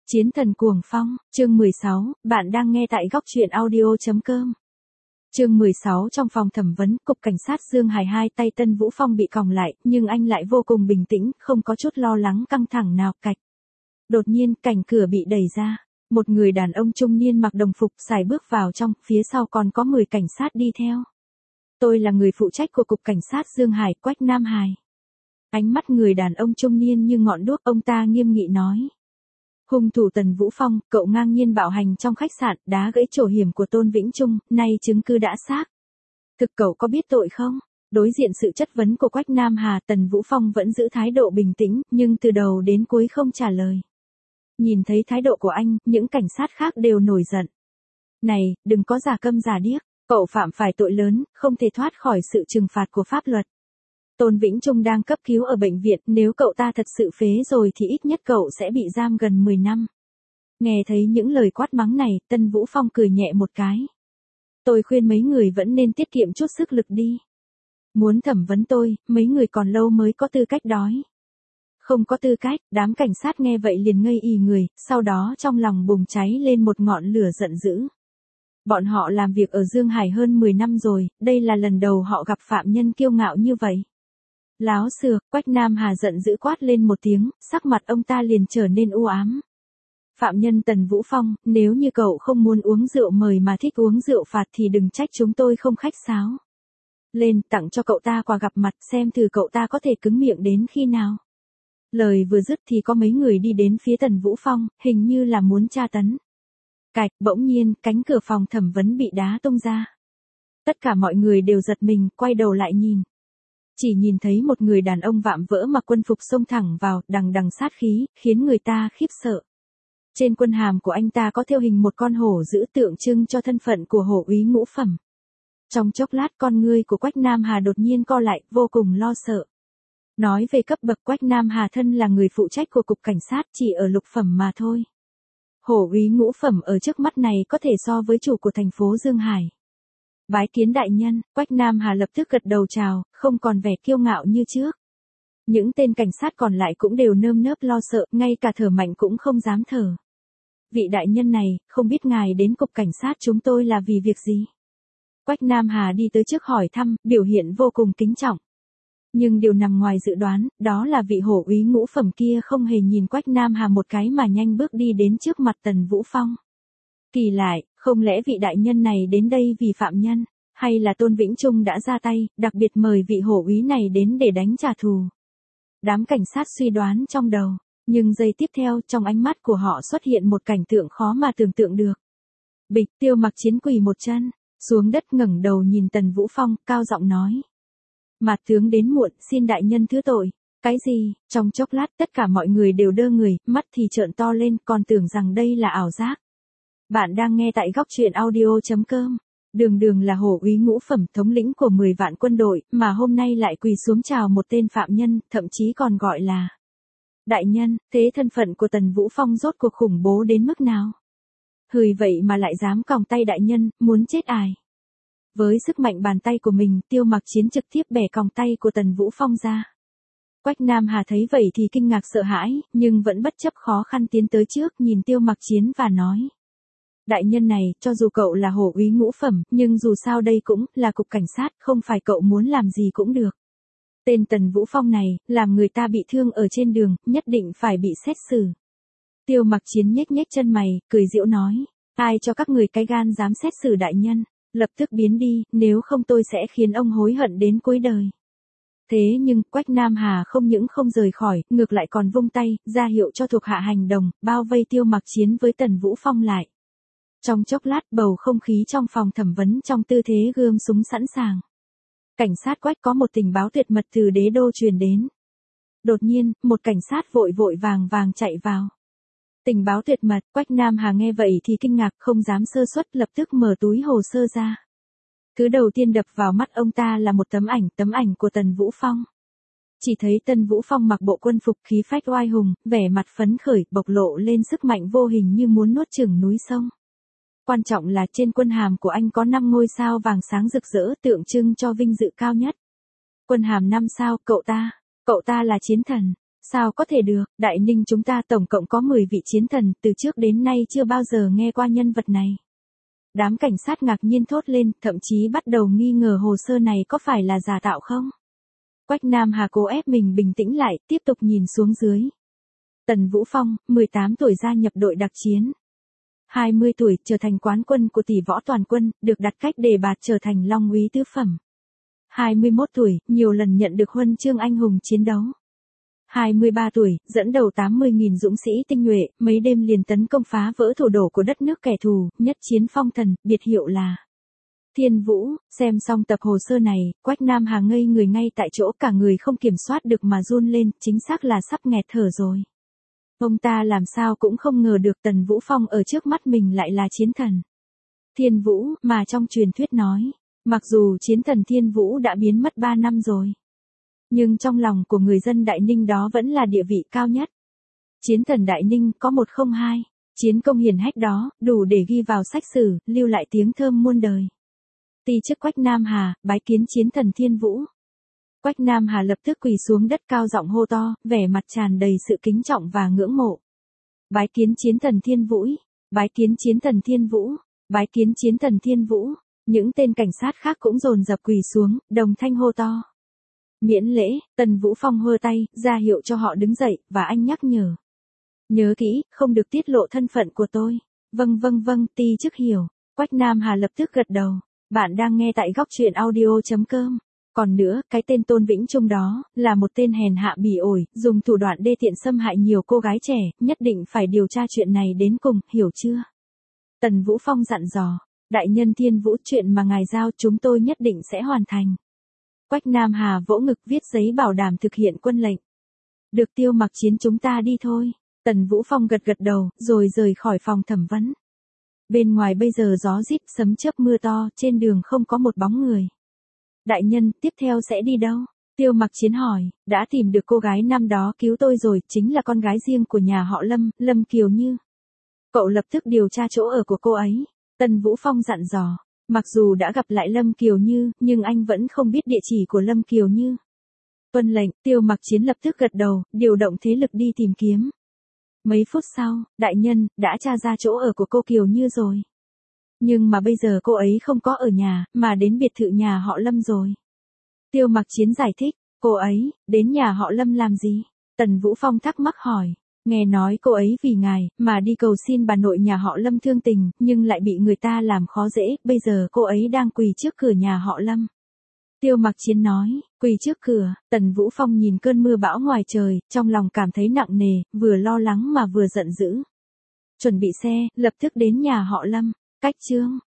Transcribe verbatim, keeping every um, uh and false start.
Chiến thần cuồng phong, chương mười sáu, bạn đang nghe tại góc truyện audio chấm com. Chương mười sáu trong phòng thẩm vấn, cục cảnh sát Dương Hải hai tay Tân Vũ Phong bị còng lại, nhưng anh lại vô cùng bình tĩnh, không có chút lo lắng căng thẳng nào, cạch. Đột nhiên, cảnh cửa bị đẩy ra. Một người đàn ông trung niên mặc đồng phục sải bước vào trong, phía sau còn có mười cảnh sát đi theo. Tôi là người phụ trách của cục cảnh sát Dương Hải, Quách Nam Hải. Ánh mắt người đàn ông trung niên như ngọn đuốc, ông ta nghiêm nghị nói. Hung thủ Tần Vũ Phong, cậu ngang nhiên bạo hành trong khách sạn, đá gãy trổ hiểm của Tôn Vĩnh Trung, nay chứng cứ đã xác. Thực cậu có biết tội không? Đối diện sự chất vấn của Quách Nam Hà, Tần Vũ Phong vẫn giữ thái độ bình tĩnh, nhưng từ đầu đến cuối không trả lời. Nhìn thấy thái độ của anh, những cảnh sát khác đều nổi giận. Này, đừng có giả câm giả điếc, cậu phạm phải tội lớn, không thể thoát khỏi sự trừng phạt của pháp luật. Tôn Vĩnh Trung đang cấp cứu ở bệnh viện, nếu cậu ta thật sự phế rồi thì ít nhất cậu sẽ bị giam gần mười năm. Nghe thấy những lời quát mắng này, Tân Vũ Phong cười nhẹ một cái. Tôi khuyên mấy người vẫn nên tiết kiệm chút sức lực đi. Muốn thẩm vấn tôi, mấy người còn lâu mới có tư cách đói. Không có tư cách, đám cảnh sát nghe vậy liền ngây ì người, sau đó trong lòng bùng cháy lên một ngọn lửa giận dữ. Bọn họ làm việc ở Dương Hải hơn mười năm rồi, đây là lần đầu họ gặp phạm nhân kiêu ngạo như vậy. Láo xược, Quách Nam Hà giận dữ quát lên một tiếng, sắc mặt ông ta liền trở nên u ám. Phạm nhân Tần Vũ Phong, nếu như cậu không muốn uống rượu mời mà thích uống rượu phạt thì đừng trách chúng tôi không khách sáo. Lên, tặng cho cậu ta quà gặp mặt, xem thử cậu ta có thể cứng miệng đến khi nào. Lời vừa dứt thì có mấy người đi đến phía Tần Vũ Phong, hình như là muốn tra tấn. Cạch, bỗng nhiên, cánh cửa phòng thẩm vấn bị đá tung ra. Tất cả mọi người đều giật mình, quay đầu lại nhìn. Chỉ nhìn thấy một người đàn ông vạm vỡ mặc quân phục xông thẳng vào, đằng đằng sát khí, khiến người ta khiếp sợ. Trên quân hàm của anh ta có thêu hình một con hổ dữ tượng trưng cho thân phận của hổ úy ngũ phẩm. Trong chốc lát con ngươi của Quách Nam Hà đột nhiên co lại, vô cùng lo sợ. Nói về cấp bậc, Quách Nam Hà thân là người phụ trách của cục cảnh sát, chỉ ở lục phẩm mà thôi. Hổ úy ngũ phẩm ở trước mắt này có thể so với chủ của thành phố Dương Hải. Bái kiến đại nhân, Quách Nam Hà lập tức gật đầu chào, không còn vẻ kiêu ngạo như trước. Những tên cảnh sát còn lại cũng đều nơm nớp lo sợ, ngay cả thở mạnh cũng không dám thở. Vị đại nhân này, không biết ngài đến cục cảnh sát chúng tôi là vì việc gì? Quách Nam Hà đi tới trước hỏi thăm, biểu hiện vô cùng kính trọng. Nhưng điều nằm ngoài dự đoán, đó là vị hổ úy ngũ phẩm kia không hề nhìn Quách Nam Hà một cái mà nhanh bước đi đến trước mặt Tần Vũ Phong. Kỳ lại, không lẽ vị đại nhân này đến đây vì phạm nhân, hay là Tôn Vĩnh Trung đã ra tay, đặc biệt mời vị hổ úy này đến để đánh trả thù? Đám cảnh sát suy đoán trong đầu, nhưng giây tiếp theo trong ánh mắt của họ xuất hiện một cảnh tượng khó mà tưởng tượng được. Bịch, Tiêu Mặc Chiến quỳ một chân, xuống đất ngẩng đầu nhìn Tần Vũ Phong, cao giọng nói. Mạt tướng đến muộn, xin đại nhân thứ tội. Cái gì? Trong chốc lát tất cả mọi người đều đơ người, mắt thì trợn to lên, còn tưởng rằng đây là ảo giác. Bạn đang nghe tại góc truyện audio chấm com. Đường Đường là hổ úy ngũ phẩm, thống lĩnh của mười vạn quân đội, mà hôm nay lại quỳ xuống chào một tên phạm nhân, thậm chí còn gọi là đại nhân. Thế thân phận của Tần Vũ Phong rốt cuộc khủng bố đến mức nào? Hười vậy mà lại dám còng tay đại nhân, muốn chết ai? Với sức mạnh bàn tay của mình, Tiêu Mặc Chiến trực tiếp bẻ còng tay của Tần Vũ Phong ra. Quách Nam Hà thấy vậy thì kinh ngạc sợ hãi, nhưng vẫn bất chấp khó khăn tiến tới trước nhìn Tiêu Mặc Chiến và nói. Đại nhân này, cho dù cậu là hổ úy ngũ phẩm, nhưng dù sao đây cũng là cục cảnh sát, không phải cậu muốn làm gì cũng được. Tên Tần Vũ Phong này, làm người ta bị thương ở trên đường, nhất định phải bị xét xử. Tiêu Mặc Chiến nhếch nhếch chân mày, cười giễu nói. Ai cho các người cái gan dám xét xử đại nhân? Lập tức biến đi, nếu không tôi sẽ khiến ông hối hận đến cuối đời. Thế nhưng, Quách Nam Hà không những không rời khỏi, ngược lại còn vung tay, ra hiệu cho thuộc hạ hành động, bao vây Tiêu Mặc Chiến với Tần Vũ Phong lại. Trong chốc lát bầu không khí trong phòng thẩm vấn trong tư thế gươm súng sẵn sàng. Cảnh sát Quách có một tình báo tuyệt mật từ đế đô truyền đến. Đột nhiên, một cảnh sát vội vội vàng vàng chạy vào. Tình báo tuyệt mật, Quách Nam Hà nghe vậy thì kinh ngạc, không dám sơ suất, lập tức mở túi hồ sơ ra. Thứ đầu tiên đập vào mắt ông ta là một tấm ảnh, tấm ảnh của Tần Vũ Phong. Chỉ thấy Tần Vũ Phong mặc bộ quân phục khí phách oai hùng, vẻ mặt phấn khởi, bộc lộ lên sức mạnh vô hình như muốn nuốt chửng núi sông. Quan trọng là trên quân hàm của anh có năm ngôi sao vàng sáng rực rỡ, tượng trưng cho vinh dự cao nhất. Quân hàm năm sao, cậu ta, cậu ta là chiến thần. Sao có thể được, Đại Ninh chúng ta tổng cộng có mười vị chiến thần, từ trước đến nay chưa bao giờ nghe qua nhân vật này. Đám cảnh sát ngạc nhiên thốt lên, thậm chí bắt đầu nghi ngờ hồ sơ này có phải là giả tạo không. Quách Nam Hà cố ép mình bình tĩnh lại, tiếp tục nhìn xuống dưới. Tần Vũ Phong, mười tám tuổi gia nhập đội đặc chiến. hai mươi tuổi trở thành quán quân của tỷ võ toàn quân, được đặt cách đề bạt trở thành Long úy tứ phẩm. hai mươi mốt tuổi, nhiều lần nhận được huân chương anh hùng chiến đấu. hai mươi ba tuổi, dẫn đầu tám mươi nghìn dũng sĩ tinh nhuệ, mấy đêm liền tấn công phá vỡ thủ đô của đất nước kẻ thù, nhất chiến phong thần, biệt hiệu là Thiên Vũ. Xem xong tập hồ sơ này, Quách Nam Hà ngây người ngay tại chỗ, cả người không kiểm soát được mà run lên, chính xác là sắp nghẹt thở rồi. Ông ta làm sao cũng không ngờ được Tần Vũ Phong ở trước mắt mình lại là chiến thần Thiên Vũ mà trong truyền thuyết nói. Mặc dù chiến thần Thiên Vũ đã biến mất ba năm rồi, nhưng trong lòng của người dân Đại Ninh đó vẫn là địa vị cao nhất. Chiến thần Đại Ninh có một không hai, chiến công hiển hách đó, đủ để ghi vào sách sử, lưu lại tiếng thơm muôn đời. Ti chức Quách Nam Hà, bái kiến chiến thần Thiên Vũ. Quách Nam Hà lập tức quỳ xuống đất cao giọng hô to, vẻ mặt tràn đầy sự kính trọng và ngưỡng mộ. Bái kiến chiến thần Thiên Vũ, bái kiến chiến thần Thiên Vũ, bái kiến chiến thần Thiên Vũ. Những tên cảnh sát khác cũng dồn dập quỳ xuống, đồng thanh hô to. Miễn lễ, Tần Vũ Phong hơ tay, ra hiệu cho họ đứng dậy, và anh nhắc nhở. Nhớ kỹ, không được tiết lộ thân phận của tôi. Vâng vâng vâng, ti chức hiểu. Quách Nam Hà lập tức gật đầu. Bạn đang nghe tại góc truyện audio chấm com. Còn nữa, cái tên Tôn Vĩnh Trung đó, là một tên hèn hạ bỉ ổi, dùng thủ đoạn đê tiện xâm hại nhiều cô gái trẻ, nhất định phải điều tra chuyện này đến cùng, hiểu chưa? Tần Vũ Phong dặn dò. Đại nhân Thiên Vũ, chuyện mà ngài giao chúng tôi nhất định sẽ hoàn thành. Quách Nam Hà vỗ ngực viết giấy bảo đảm thực hiện quân lệnh. Được Tiêu Mặc Chiến, chúng ta đi thôi. Tần Vũ Phong gật gật đầu, rồi rời khỏi phòng thẩm vấn. Bên ngoài bây giờ gió rít, sấm chớp mưa to, trên đường không có một bóng người. Đại nhân, tiếp theo sẽ đi đâu? Tiêu Mặc Chiến hỏi. Đã tìm được cô gái năm đó cứu tôi rồi, chính là con gái riêng của nhà họ Lâm, Lâm Kiều Như. Cậu lập tức điều tra chỗ ở của cô ấy. Tần Vũ Phong dặn dò. Mặc dù đã gặp lại Lâm Kiều Như, nhưng anh vẫn không biết địa chỉ của Lâm Kiều Như. Tuân lệnh, Tiêu Mặc Chiến lập tức gật đầu, điều động thế lực đi tìm kiếm. Mấy phút sau, đại nhân, đã tra ra chỗ ở của cô Kiều Như rồi. Nhưng mà bây giờ cô ấy không có ở nhà, mà đến biệt thự nhà họ Lâm rồi. Tiêu Mặc Chiến giải thích, cô ấy, đến nhà họ Lâm làm gì? Tần Vũ Phong thắc mắc hỏi. Nghe nói cô ấy vì ngài, mà đi cầu xin bà nội nhà họ Lâm thương tình, nhưng lại bị người ta làm khó dễ, bây giờ cô ấy đang quỳ trước cửa nhà họ Lâm. Tiêu Mặc Chiến nói, quỳ trước cửa. Tần Vũ Phong nhìn cơn mưa bão ngoài trời, trong lòng cảm thấy nặng nề, vừa lo lắng mà vừa giận dữ. Chuẩn bị xe, lập tức đến nhà họ Lâm. Cách chương